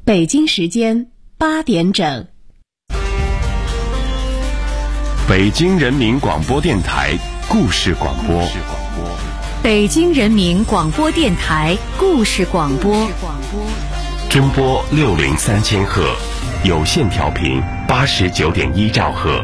北京时间8点整。 北京人民广播电台故事广播。 北京人民广播电台故事广播。 中波603千赫，有线调频89.1兆赫。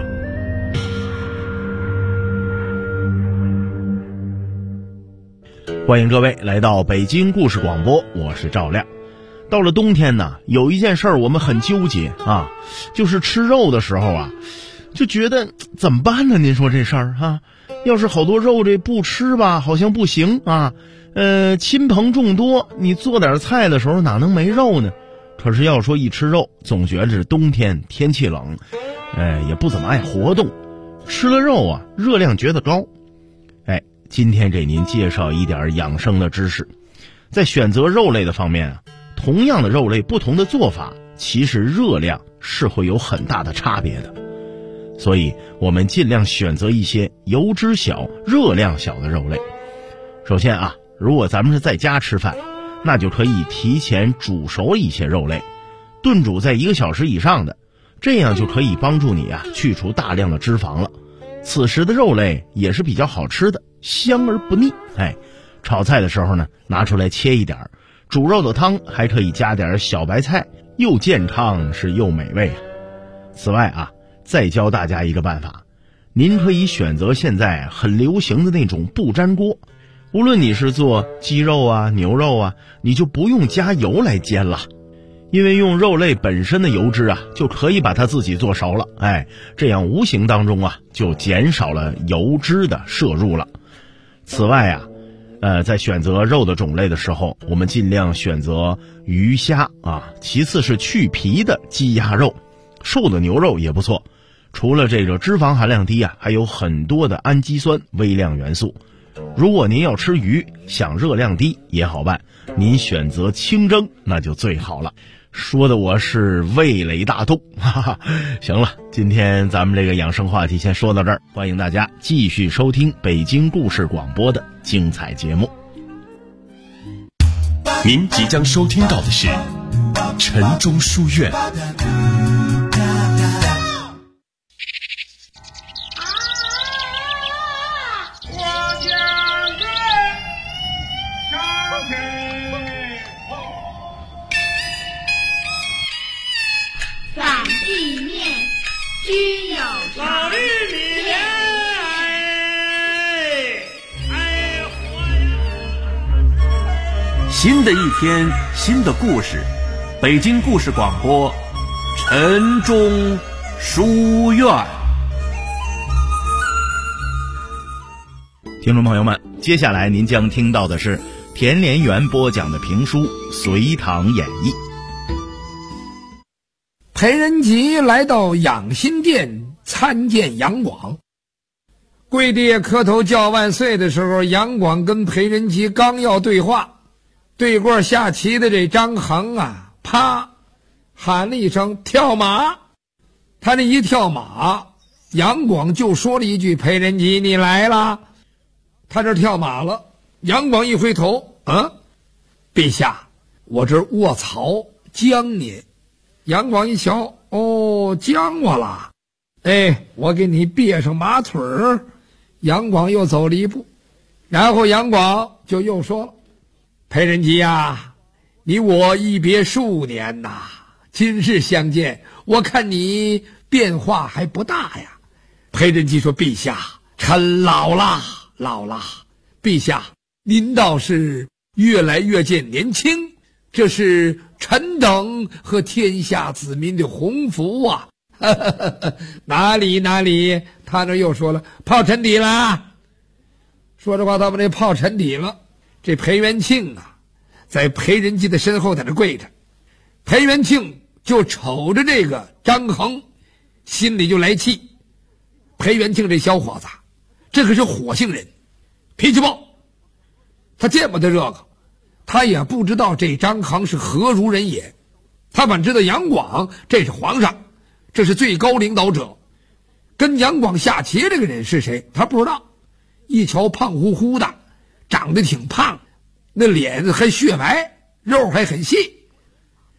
欢迎各位来到北京故事广播，我是赵亮。到了冬天呢，有一件事儿我们很纠结啊，就是吃肉的时候啊，就觉得怎么办呢？您说这事儿啊，要是好多肉这不吃吧，好像不行啊。亲朋众多，你做点菜的时候哪能没肉呢？可是要说一吃肉，总觉着冬天天气冷，也不怎么爱活动，吃了肉啊，热量觉得高。今天给您介绍一点养生的知识。在选择肉类的方面啊，同样的肉类不同的做法，其实热量是会有很大的差别的。所以我们尽量选择一些油脂小、热量小的肉类。首先啊，如果咱们是在家吃饭，那就可以提前煮熟一些肉类，炖煮在1个小时以上的，这样就可以帮助你啊去除大量的脂肪了。此时的肉类也是比较好吃的，香而不腻。炒菜的时候呢，拿出来切一点，煮肉的汤还可以加点小白菜，又健康是又美味。此外啊，再教大家一个办法，您可以选择现在很流行的那种不粘锅，无论你是做鸡肉啊、牛肉啊，你就不用加油来煎了，因为用肉类本身的油脂啊，就可以把它自己做熟了。这样无形当中啊，就减少了油脂的摄入了。此外啊，在选择肉的种类的时候，我们尽量选择鱼虾啊，其次是去皮的鸡鸭肉，瘦的牛肉也不错。除了这个脂肪含量低啊，还有很多的氨基酸微量元素。如果您要吃鱼，想热量低也好办，您选择清蒸那就最好了。说的我是味蕾大动，哈哈。行了，今天咱们这个养生话题先说到这儿，欢迎大家继续收听北京故事广播的精彩节目。 您即将收听到的是晨钟书院。 新的一天，新的故事，北京故事广播，晨钟书院。 听众朋友们，接下来您将听到的是田连元播讲的评书《隋唐演义》。 裴仁吉来到养心殿参见杨广，跪地磕头叫万岁的时候，杨广跟裴仁吉刚要对话，对过下棋的这张衡啊，啪喊了一声跳马。他这一跳马，杨广就说了一句：裴仁吉你来了。他这跳马了，杨广一回头，陛下，我这卧槽将您。杨广一瞧，将我了，我给你别上马腿儿。杨广又走了一步，然后杨广就又说了：裴仁吉啊，你我一别数年呐，今日相见，我看你变化还不大呀。裴仁吉说：陛下，臣老了。陛下，您倒是越来越见年轻，这是臣等和天下子民的鸿福啊。哪里，他这又说了泡沉底了。说这话他们这泡沉底了。这裴元庆啊，在裴仁吉的身后在这跪着，裴元庆就瞅着这个张衡，心里就来气。裴元庆这小伙子，这可是火性人，脾气暴。他见不得这个，他也不知道这张衡是何如人也，他反知道杨广这是皇上，这是最高领导者。跟杨广下棋这个人是谁他不知道，一瞧胖乎乎的，长得挺胖，那脸还雪白，肉还很细。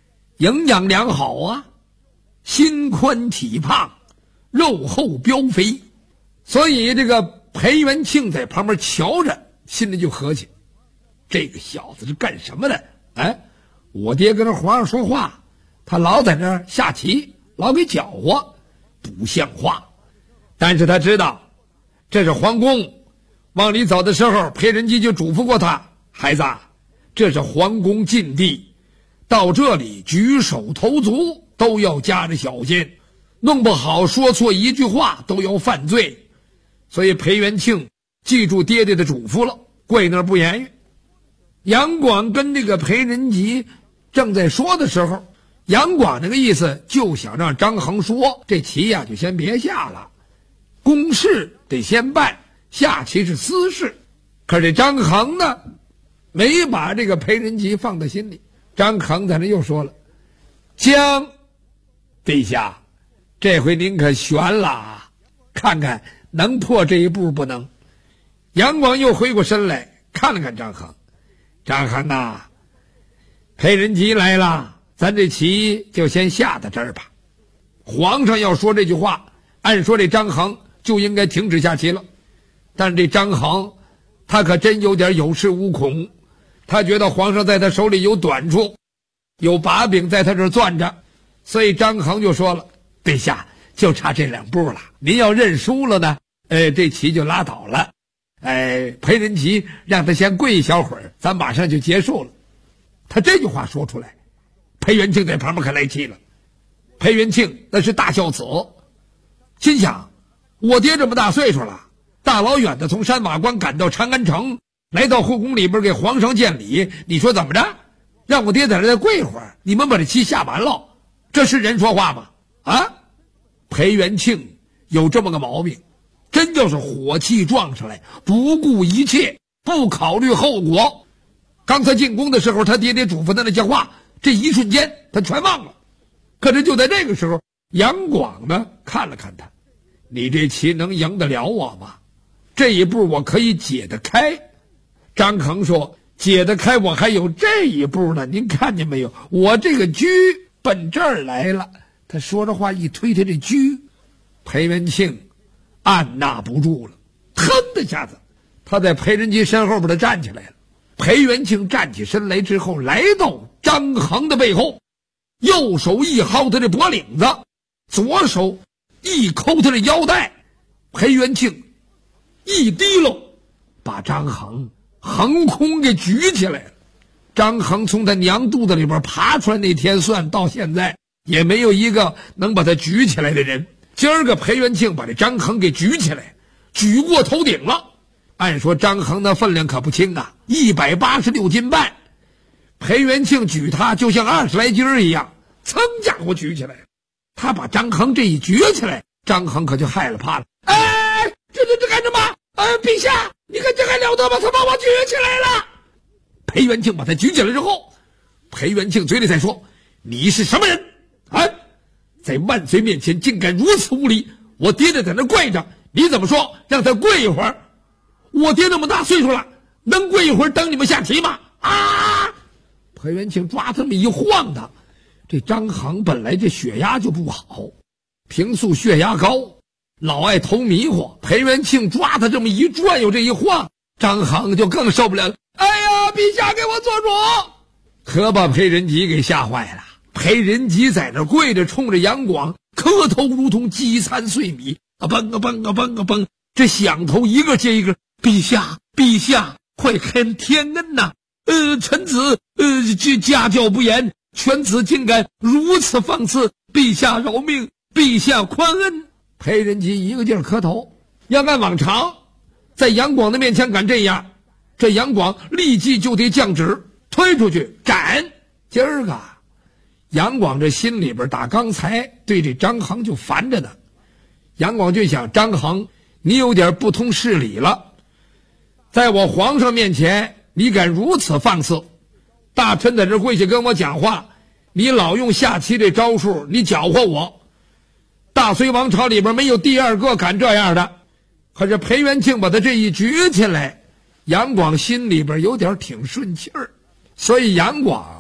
营养良好啊，心宽体胖，肉厚膘肥。所以这个裴元庆在旁边瞧着，心里就合计，这个小子是干什么的？哎，我爹跟着皇上说话，他老在那儿下棋，老给搅和，不像话。但是他知道这是皇宫，往里走的时候，裴仁基就嘱咐过他，孩子，这是皇宫禁地，到这里举手投足都要加着小心，弄不好说错一句话都要犯罪。所以裴元庆记住爹爹的嘱咐了，跪那儿不言语。杨广跟这个裴仁吉正在说的时候，杨广那个意思就想让张衡说，这棋呀就先别下了，公事得先办，下棋是私事。可是这张衡呢，没把这个裴仁吉放在心里。张衡在那又说了，将陛下，这回您可悬了啊，看看能破这一步不能？杨广又回过身来看了看张衡，张衡啊，裴仁吉来了，咱这棋就先下到这儿吧。皇上要说这句话，按说这张衡就应该停止下棋了。但是这张衡他可真有点有恃无恐，他觉得皇上在他手里有短处，有把柄在他这儿攥着，所以张衡就说了，陛下，就差这2步了，您要认输了呢，这棋就拉倒了。裴仁吉让他先跪一小会儿，咱马上就结束了。他这句话说出来，裴元庆在旁边可来气了。裴元庆那是大孝子，心想，我爹这么大岁数了，大老远的从山马关赶到长安城，来到后宫里边给皇上见礼，你说怎么着？让我爹在这再跪会儿，你们把这棋下完了，这是人说话吗？啊！裴元庆有这么个毛病，真就是火气撞上来，不顾一切，不考虑后果。刚才进宫的时候，他爹爹嘱咐他那些话，这一瞬间他全忘了。可是就在这个时候，杨广呢看了看他，你这棋能赢得了我吗？这一步我可以解得开。张衡说，解得开我还有这一步呢，您看见没有？我这个车奔这儿来了。他说着话一推他这车，裴元庆按捺不住了，腾的下子他在裴仁吉身后边站起来了。裴元庆站起身来之后，来到张衡的背后，右手一薅他的脖领子，左手一抠他的腰带。裴元庆一提溜，把张衡横空给举起来了。张衡从他娘肚子里边爬出来那天算到现在，也没有一个能把他举起来的人。今儿个裴元庆把这张衡给举起来，举过头顶了。按说张衡的分量可不轻啊，186斤半。裴元庆举他就像20来斤一样，噌家伙举起来。他把张衡这一举起来，张衡可就害了怕了。这干什么？陛下，你看这还了得吗？他把我举起来了。裴元庆把他举起来之后，裴元庆嘴里在说，你是什么人啊？在万岁面前竟敢如此无礼！我爹爹在那跪着，你怎么说让他跪一会儿？我爹那么大岁数了，能跪一会儿等你们下棋吗？啊！裴元庆抓这么一晃的，这张衡本来这血压就不好，平素血压高，老爱头迷糊。裴元庆抓他这么一转悠，这一晃，张衡就更受不了了。哎呀，陛下给我做主！可把裴仁吉给吓坏了。裴仁吉在那跪着，冲着杨广磕头，如同饥餐碎米，蹦啊蹦啊蹦啊蹦，这响头一个接一个。陛下，陛下，快看天恩呐！臣子家教不严，犬子竟敢如此放肆！陛下饶命，陛下宽恩！裴仁吉一个劲儿磕头。要按往常，在杨广的面前敢这样，这杨广立即就得降旨，推出去斩。今儿个杨广这心里边打刚才对这张衡就烦着呢。杨广就想，张衡你有点不通事理了，在我皇上面前你敢如此放肆，大臣在这跪下跟我讲话，你老用下棋这招数，你搅和我。大隋王朝里边没有第二个敢这样的。可是裴元庆把他这一举起来，杨广心里边有点挺顺气儿，所以杨广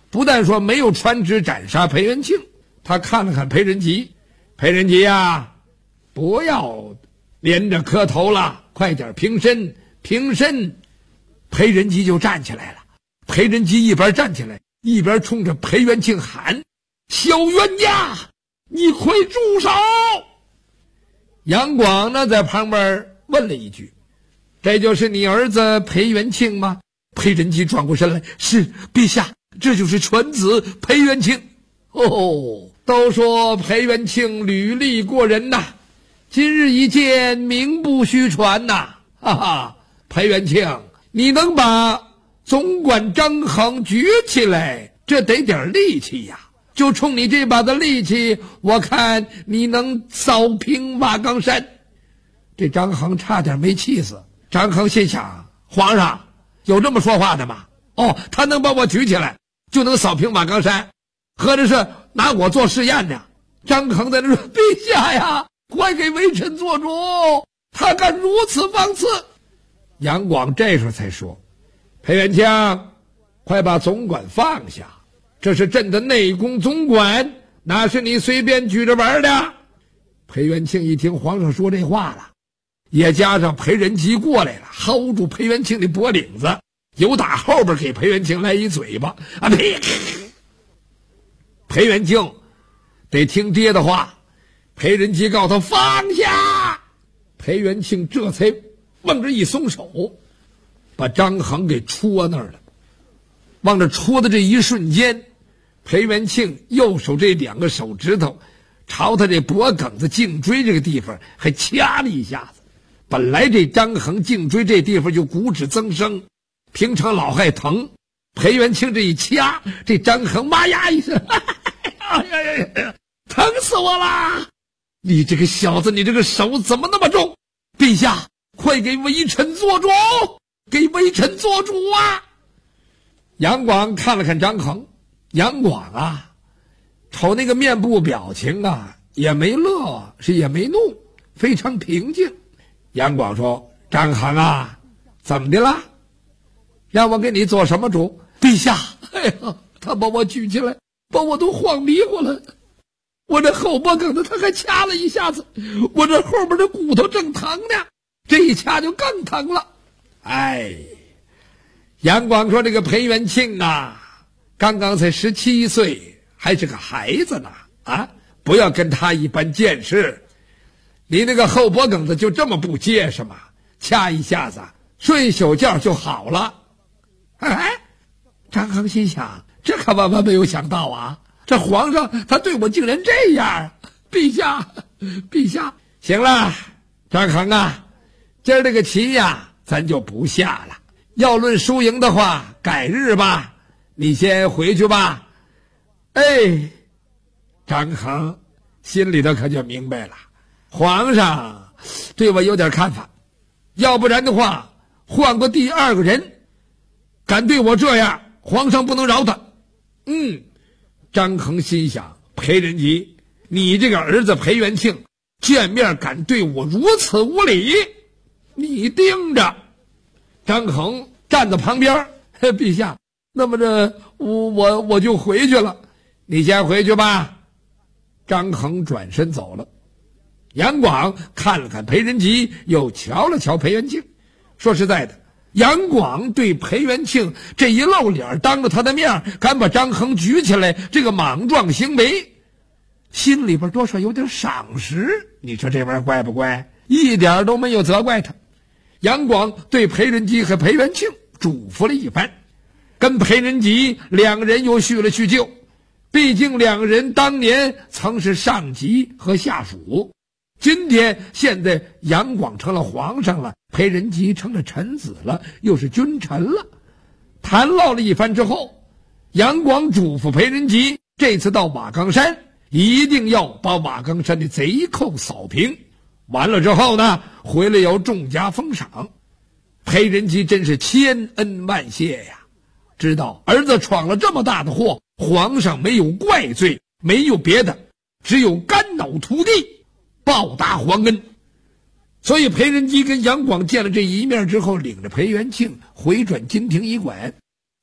不但说没有传旨斩杀裴元庆，他看了看裴仁吉，裴仁吉啊，不要连着磕头了，快点平身，平身。裴仁吉就站起来了。裴仁吉一边站起来，一边冲着裴元庆喊：“小冤家，你快住手！”杨广呢，在旁边问了一句：“这就是你儿子裴元庆吗？”裴仁吉转过身来：“是，陛下，这就是犬子裴元庆。”哦，都说裴元庆履历过人呐，今日一见，名不虚传呐！哈哈，裴元庆，你能把总管张衡举起来，这得点力气呀！就冲你这把的力气，我看你能扫平瓦岗山。这张衡差点没气死。张衡心想：皇上有这么说话的吗？哦，他能把我举起来，就能扫平瓦岗山，合着是拿我做试验呢？张衡在这说：“陛下呀，快给微臣做主，他敢如此放肆！”杨广这时候才说：“裴元庆，快把总管放下，这是朕的内宫总管，哪是你随便举着玩的？”裴元庆一听皇上说这话了，也加上裴仁吉过来了，薅住裴元庆的脖领子，由打后边给裴元庆来一嘴巴啊！呸！裴元庆得听爹的话，裴仁吉告他放下，裴元庆这才往这一松手，把张衡给戳那儿了。往这戳的这一瞬间，裴元庆右手这2个手指头朝他这脖梗子颈椎这个地方还掐了一下子。本来这张衡颈椎这地方就骨质增生，平常老害疼，裴元庆这一掐，这张衡妈呀一声，哎呀，疼死我啦！你这个小子，你这个手怎么那么重？陛下，快给微臣做主，给微臣做主啊！杨广看了看张衡，杨广啊，瞅那个面部表情啊，也没乐，是也没怒，非常平静。杨广说：“张衡啊，怎么的了？让我给你做什么主？”陛下，哎呀，他把我举起来，把我都晃迷糊了。我这后脖梗子他还掐了一下子，我这后边的骨头正疼呢，这一掐就更疼了。哎，杨广说：“这个裴元庆啊，刚刚才17岁，还是个孩子呢，啊，不要跟他一般见识。你那个后脖梗子就这么不结实吗？掐一下子，睡宿觉就好了。”哎，张衡心想，这可万万没有想到啊！这皇上他对我竟然这样，陛下，陛下，行了，张衡啊，今儿这个棋呀，咱就不下了。要论输赢的话，改日吧，你先回去吧。哎，张衡心里头可就明白了，皇上对我有点看法，要不然的话，换个第2个人，敢对我这样，皇上不能饶他。张衡心想，裴仁吉，你这个儿子裴元庆，见面敢对我如此无礼，你盯着。张衡站在旁边，陛下，那么这我就回去了，你先回去吧。张衡转身走了。杨广看了看裴仁吉，又瞧了瞧裴元庆。说实在的，杨广对裴元庆这一露脸，当着他的面敢把张衡举起来，这个莽撞行为，心里边多少有点赏识。你说这玩意儿怪不怪？一点都没有责怪他。杨广对裴仁吉和裴元庆嘱咐了一番，跟裴仁吉2个人又叙了叙旧。毕竟2个人当年曾是上级和下属，今天现在杨广成了皇上了，裴仁吉成了臣子了，又是君臣了。谈唠了一番之后，杨广嘱咐裴仁吉，这次到瓦岗山一定要把瓦岗山的贼寇扫平，完了之后呢，回来要重加封赏。裴仁吉真是千恩万谢呀，知道儿子闯了这么大的祸，皇上没有怪罪，没有别的，只有肝脑涂地，报答皇恩。所以裴仁吉跟杨广见了这一面之后，领着裴元庆回转金庭医馆，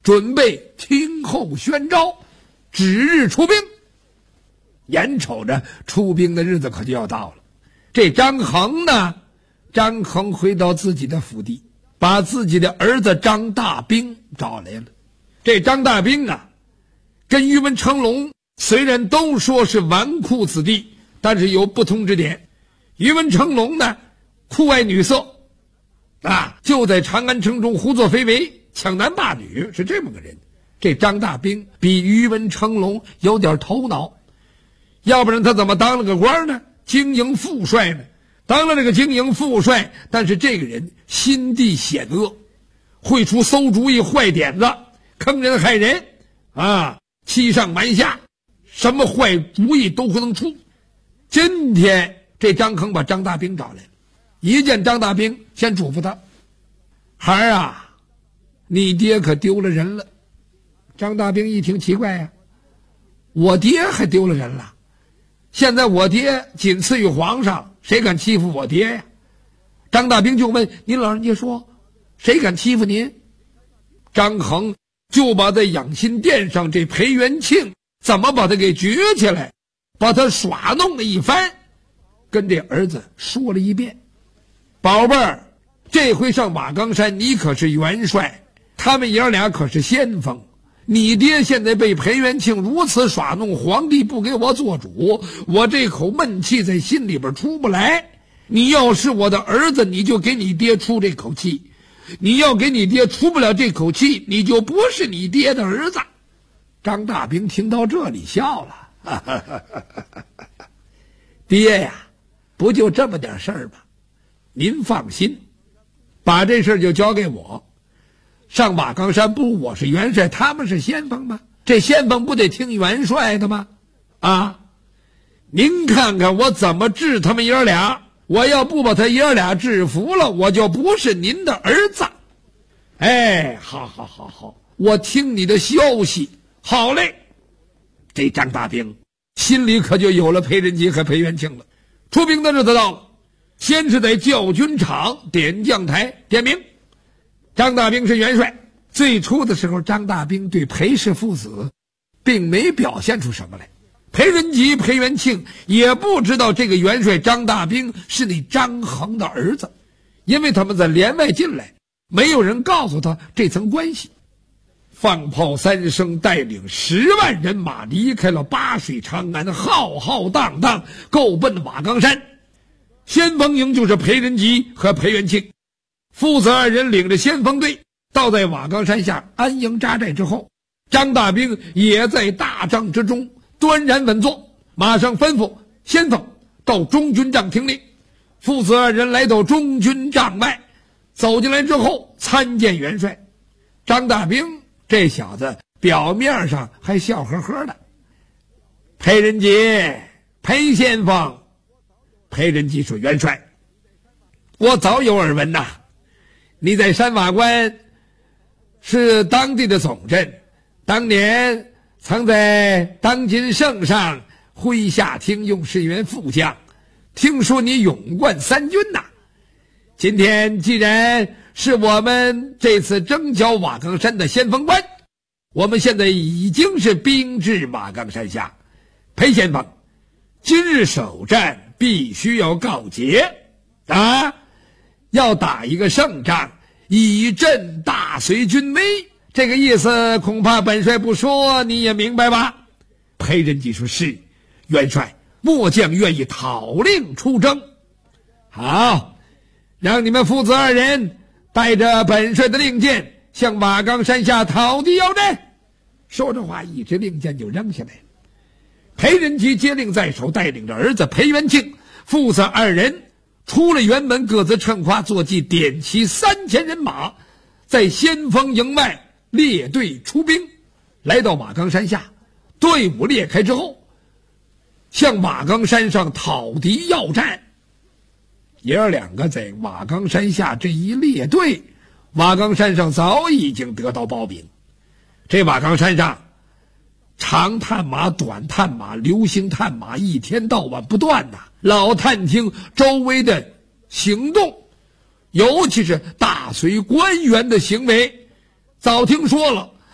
准备听候宣召，指日出兵。眼瞅着出兵的日子可就要到了，这张衡呢，张衡回到自己的府邸，把自己的儿子张大兵找来了。这张大兵啊，跟宇文成龙虽然都说是纨绔子弟，但是有不同之点。宇文成龙呢，酷爱女色啊，就在长安城中胡作非为，抢男霸女，是这么个人。这张大兵比宇文成龙有点头脑，要不然他怎么当了个官呢？经营副帅呢？当了这个经营副帅，但是这个人心地险恶，会出馊主意、坏点子，坑人害人啊，欺上瞒下，什么坏主意都不能出。今天这张衡把张大兵找来了，一见张大兵，先嘱咐他：孩儿啊，你爹可丢了人了。张大兵一听奇怪呀，我爹还丢了人了？现在我爹仅次于皇上，谁敢欺负我爹呀？张大兵就问：您老人家说，谁敢欺负您？张衡就把在养心殿上这裴元庆怎么把他给举起来，把他耍弄了一番，跟这儿子说了一遍。宝贝儿，这回上马岗山你可是元帅，他们爷俩可是先锋，你爹现在被裴元庆如此耍弄，皇帝不给我做主，我这口闷气在心里边出不来。你要是我的儿子，你就给你爹出这口气，你要给你爹出不了这口气，你就不是你爹的儿子。张大兵听到这里笑了，爹呀，不就这么点事儿吗？您放心，把这事儿就交给我。上马岗山不我是元帅，他们是先锋吗？这先锋不得听元帅的吗？啊，您看看我怎么治他们爷俩，我要不把他爷俩制服了，我就不是您的儿子。哎，好，我听你的消息。好嘞，这张大兵心里可就有了裴仁吉和裴元庆了。出兵的日子到了，先是在教军场点将台点名，张大兵是元帅。最初的时候，张大兵对裴氏父子并没表现出什么来，裴仁吉、裴元庆也不知道这个元帅张大兵是那张衡的儿子，因为他们在连外进来，没有人告诉他这层关系。放炮三声，带领10万人马离开了八水长安，浩浩荡荡够奔马岗山。先锋营就是裴仁吉和裴元庆父子二人领着先锋队到在马岗山下安营扎寨之后，张大兵也在大帐之中端然稳坐，马上吩咐先锋到中军帐听令。父子二人来到中军帐外，走进来之后参见元帅。张大兵这小子表面上还笑呵呵的。裴仁吉，裴先锋。裴仁吉说：元帅，我早有耳闻呐，你在山瓦关是当地的总镇，当年曾在当今圣上麾下听用是一员副将，听说你勇冠3军呐。今天既然是我们这次征剿马岗山的先锋官，我们现在已经是兵至马岗山下。裴先锋，今日首战必须要告捷啊！要打一个胜仗，以振大隋军威。这个意思恐怕本帅不说你也明白吧？裴仁吉说：是，元帅，末将愿意讨令出征。好，让你们父子二人带着本帅的令箭向马岗山下讨敌要战。说着话，一支令箭就扔下来了。裴仁吉接令在手，带领着儿子裴元庆父子二人出了辕门，各自乘花坐骑，点齐3000人马，在先锋营外列队出兵，来到马岗山下。队伍裂开之后，向马岗山上讨敌要战。爷儿两个在马岗山下这一列队，马岗山上早已经得到报禀。这马岗山上长探马、短探马、流星探马一天到晚不断呐，老探听周围的行动，尤其是大隋官员的行为。早听说了，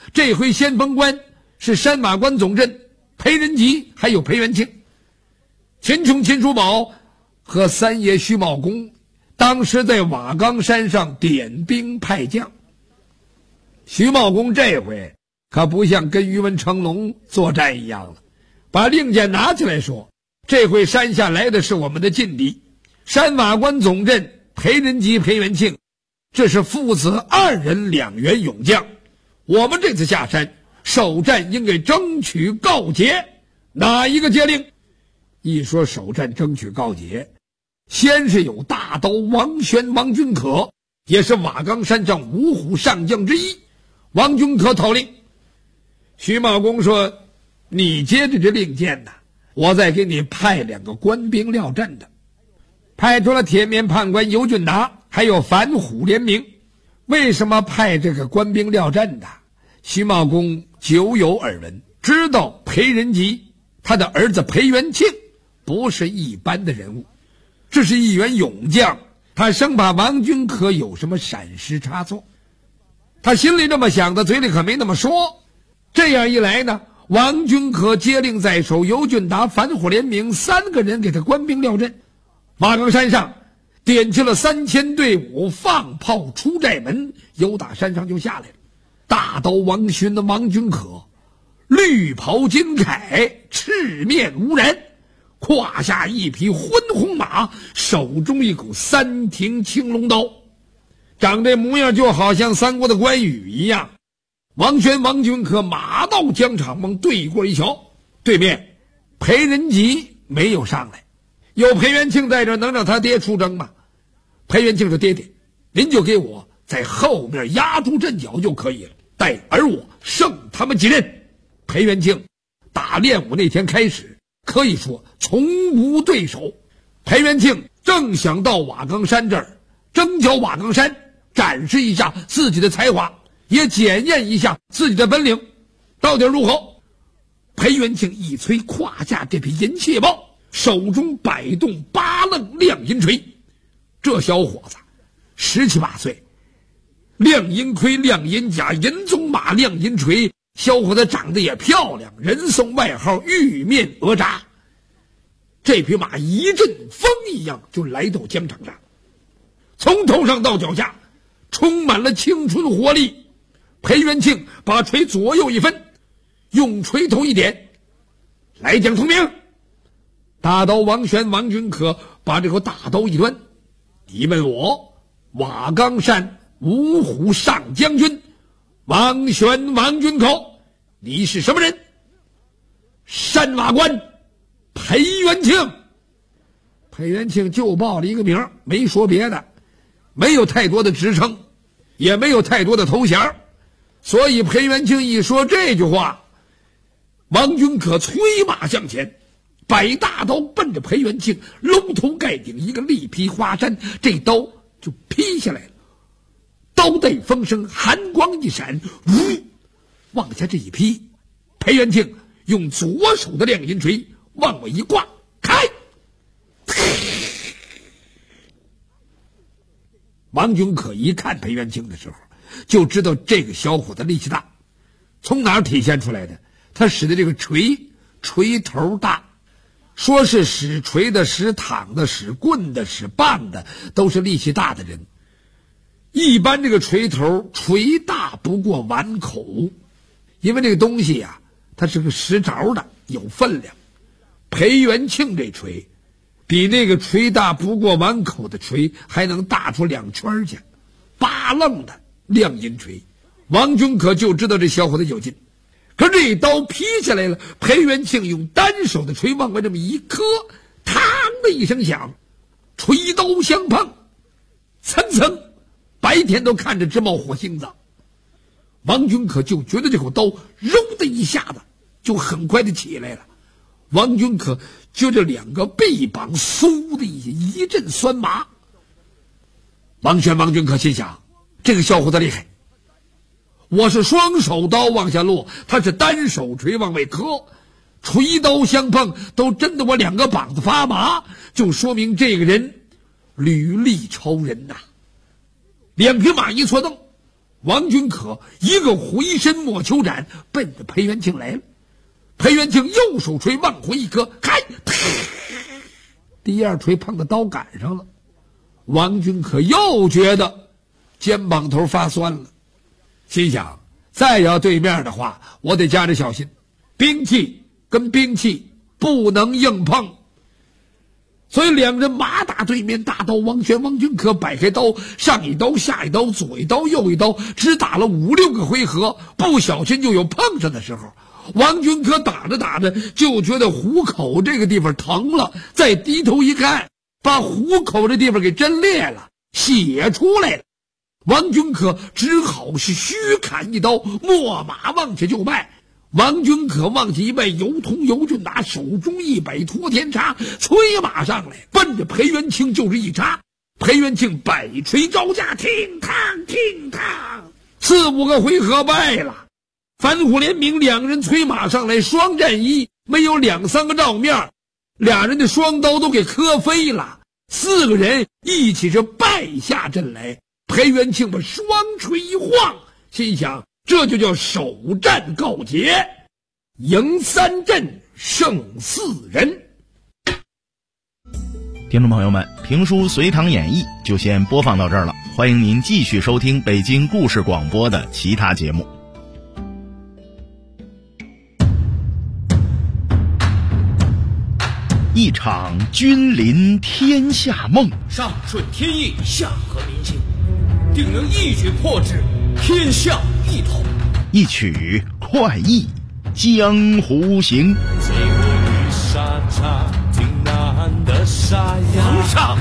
这回先锋官是山瓦关总镇裴仁吉还有裴元庆。秦琼、秦叔宝和三爷徐茂公当时在瓦岗山上点兵派将。徐茂公这回可不像跟于文成龙作战一样了，把令箭拿起来说，这回山下来的是我们的劲敌，山瓦关总镇裴仁吉、裴元庆，这是父子2人2员勇将，我们这次下山首战应该争取告捷，哪一个接令？一说首战争取告捷，先是有大刀王宣、王君可，也是瓦岗山上5虎上将之一。王君可头令。徐茂公说，你接着这令箭呢，我再给你派2个官兵料阵的。派出了铁面判官尤俊达还有反虎联名。为什么派这个官兵料阵的？徐茂公久有耳闻，知道裴仁吉他的儿子裴元庆不是一般的人物，这是一员勇将，他生怕王君可有什么闪失差错。他心里这么想的，嘴里可没那么说。这样一来呢，王君可接令在手，尤俊达、反虎联名3个人给他官兵料阵。瓦岗山上点起了3000队伍，放炮出寨门，由打山上就下来了。大刀王勋的王君可，绿袍金铠，赤面无人，胯下一匹昏红马，手中一口3挺青龙刀，长这模样就好像三国的关羽一样。王宣、王君可马到疆场往对过一瞧，对面裴仁吉没有上来，有裴元庆在这，能让他爹出征吗？裴元庆说，爹爹您就给我在后面压住阵脚就可以了，待而我胜他们几人。裴元庆打练武那天开始可以说从无对手。裴元庆正想到瓦岗山这儿征剿瓦岗山，展示一下自己的才华，也检验一下自己的本领到底如何。裴元庆一催胯下这匹银蟹豹，手中摆动8楞亮银锤。这小伙子17、18岁，亮银盔、亮银甲、银鬃马、亮银锤，小伙子长得也漂亮，人送外号玉面哪吒。这匹马一阵风一样就来到疆场上，从头上到脚下充满了青春活力。裴元庆把锤左右一分，用锤头一点，来将同名。大刀王宣、王君可把这口大刀一端，你问我瓦岗山5虎上将军王宣、王君可，你是什么人？山瓦关裴元庆。裴元庆就报了一个名，没说别的，没有太多的职称，也没有太多的头衔，所以裴元庆一说这句话，王君可催马向前，摆大刀奔着裴元庆，龙头盖顶一个力劈华山，这刀就劈下来了。刀带风声，寒光一闪，呜，往下这一劈，裴元庆用左手的亮银锤往外一挂，开。王君可一看裴元庆的时候，就知道这个小伙子力气大。从哪儿体现出来的？他使的这个锤头大，说是使锤的、使躺的、使棍的、使棒的，都是力气大的人。一般这个锤头锤大不过碗口，因为这个东西啊，它是个实着的，有分量。裴元庆这锤比那个锤大不过碗口的锤还能大出2圈去，8楞的亮银锤。王君可就知道这小伙子有劲，可这一刀劈下来了，裴元庆用单手的锤往外这么一磕，嘡的一声响，锤刀相碰，层层，白天都看着直冒火星子。王君可就觉得这口刀揉的一下子就很快的起来了。王君可觉着2个臂膀嗖的一阵酸麻。王宣、王君可心想，这个小伙子厉害，我是双手刀往下落，他是单手锤往外磕，锤刀相碰都震得我2个膀子发麻，就说明这个人履历超人呐。2匹马一错动， 王君可一个回身抹球斩，奔着裴元庆来了。裴元庆右手锤往回一磕，开，第二锤碰到刀杆上了。王君可又觉得肩膀头发酸了，心想再要对面的话，我得加着小心，兵器跟兵器不能硬碰。所以两人马打对面，大刀王旋，王君可摆开刀，上一刀下一刀，左一刀右一刀，只打了5、6个回合，不小心就有碰上的时候。王君可打着打着就觉得虎口这个地方疼了，再低头一看，把虎口这地方给震裂了，血出来了。王君可只好是虚砍一刀，秣马往下就迈。王君可往下一迈，尤通尤俊拿手中一摆托天叉，催马上来，奔着裴元庆就是一插。裴元庆百锤招架，听堂听堂，4、5个回合败了。反虎联名，两人催马上来，双战一，没有2、3个照面，俩人的双刀都给磕飞了。4个人一起是败下阵来。裴元庆把双锤一晃，心想这就叫首战告捷，赢3阵胜4人。 听众朋友们，评书《隋唐演义》就先播放到这儿了，欢迎您继续收听北京故事广播的其他节目。一场君临天下梦， 上顺天意，下合民心，定能一举破之，天下一统。 一曲快意江湖行。 皇上，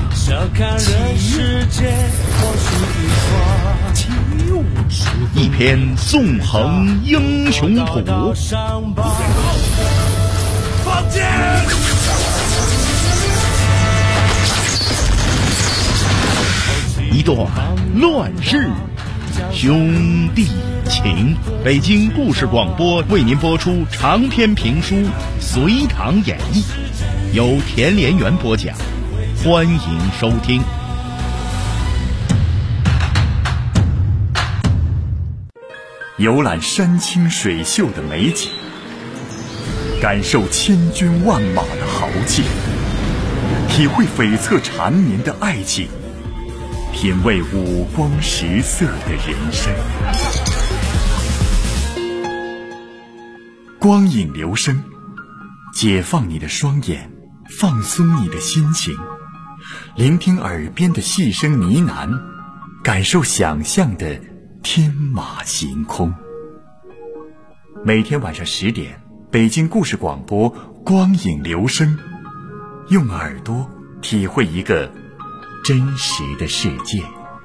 一篇纵横英雄谱， 放箭！ 一段乱世兄弟情。北京故事广播为您播出长篇评书《隋唐演义》，由田连元播讲，欢迎收听。 游览山清水秀的美景，感受千军万马的豪气，体会悱恻缠绵的爱情，品味五光十色的人生。光影流声，解放你的双眼，放松你的心情，聆听耳边的细声呢喃，感受想象的天马行空。每天晚上10点，北京故事广播光影流声，用耳朵体会一个真实的世界。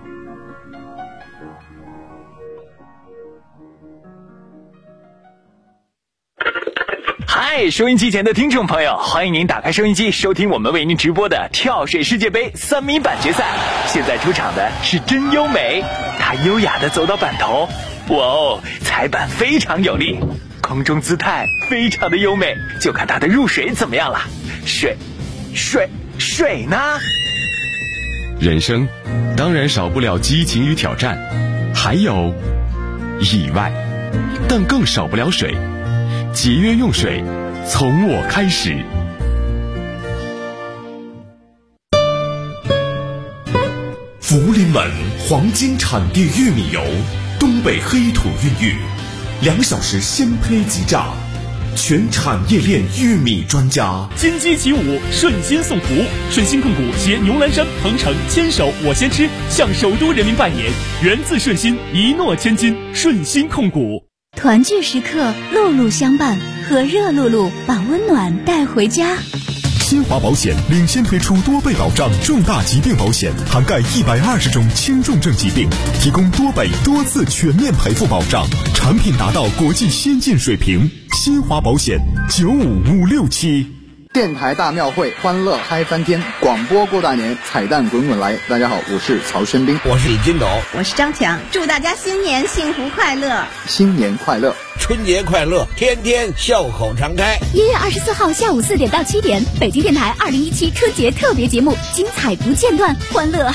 嗨，收音机前的听众朋友，欢迎您打开收音机，收听我们为您直播的跳水世界杯3米板决赛。现在出场的是真优美，她优雅地走到板头，哇哦，踩板非常有力，空中姿态非常的优美，就看她的入水怎么样了。水呢？ 人生当然少不了激情与挑战，还有意外，但更少不了水。节约用水，从我开始。 福临门黄金产地玉米油，东北黑土孕育，2小时鲜胚即榨，全产业链玉米专家。 金鸡起舞，顺心送福。顺心控股携牛栏山、鹏城牵手我先吃，向首都人民拜年，源自顺心，一诺千金。顺心控股。 团聚时刻，露露相伴，和热露露把温暖带回家。 新华保险领先推出多倍保障重大疾病保险，涵盖120种轻重症疾病，提供多倍多次全面赔付保障，产品达到国际先进水平。新华保险95567。 电台大庙会，欢乐嗨翻天，广播过大年，彩蛋滚滚来。大家好，我是曹轩斌， 我是李金斗， 我是张强，祝大家新年幸福快乐， 新年快乐， 春节快乐，天天笑口常开。 1月24号下午4点到7点，北京电台2017春节特别节目，精彩不间断，欢乐